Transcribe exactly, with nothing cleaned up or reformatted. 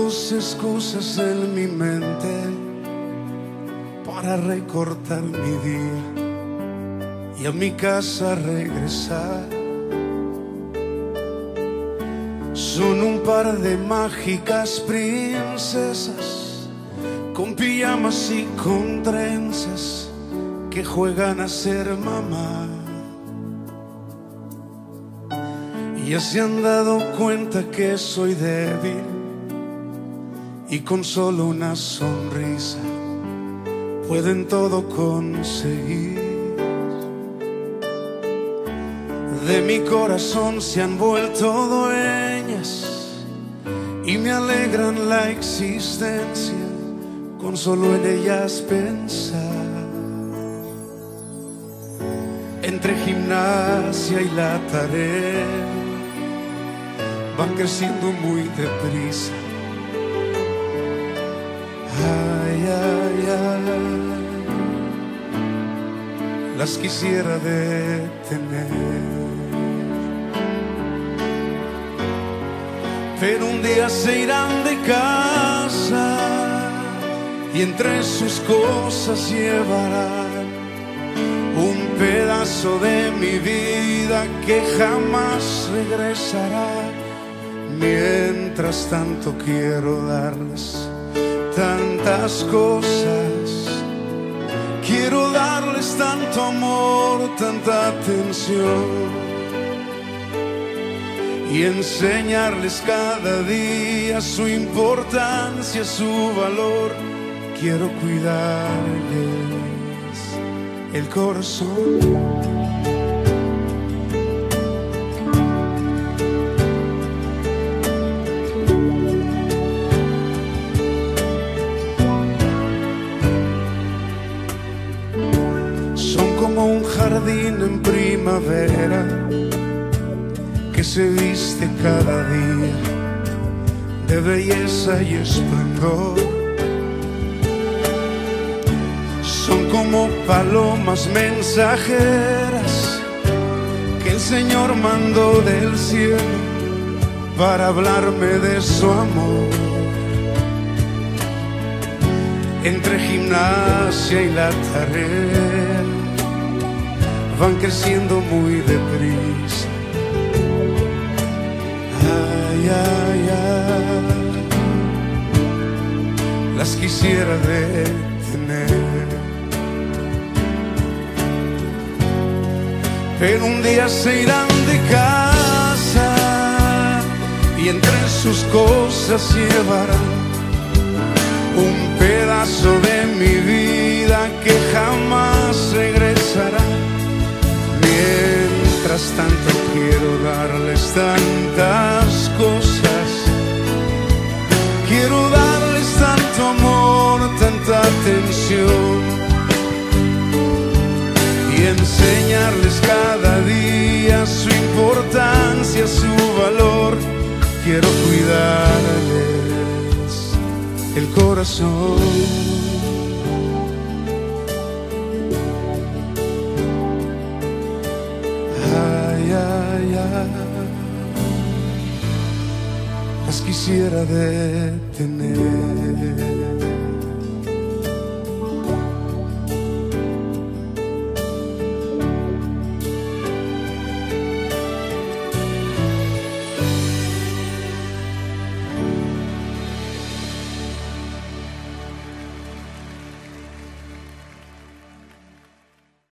tus excusas en mi mente para recortar mi día y a mi casa regresar. Son un par de mágicas princesas con pijamas y con trenzas que juegan a ser mamá. Ya se han dado cuenta que soy débil y con solo una sonrisa pueden todo conseguir. De mi corazón se han vuelto dueñas y me alegran la existencia con solo en ellas pensar. Entre gimnasia y la tarea van creciendo muy deprisa. Ay, ay, ay, las quisiera detener, pero un día se irán de casa y entre sus cosas llevarán un pedazo de mi vida que jamás regresará. Mientras tanto quiero darles tantas cosas, quiero darles tanto amor, tanta atención y enseñarles cada día su importancia, su valor. Quiero cuidarles el corazón. Como un jardín en primavera que se viste cada día de belleza y esplendor. Son como palomas mensajeras que el Señor mandó del cielo para hablarme de su amor. Entre gimnasia y la tarea van creciendo muy deprisa. Ay, ay, ay, las quisiera detener, pero un día se irán de casa y entre sus cosas llevarán un pedazo de mi vida que jamás regresará. Mientras tanto quiero darles tantas cosas, quiero darles tanto amor, tanta atención y enseñarles cada día su importancia, su valor. Quiero cuidarles el corazón. Las quisiera detener.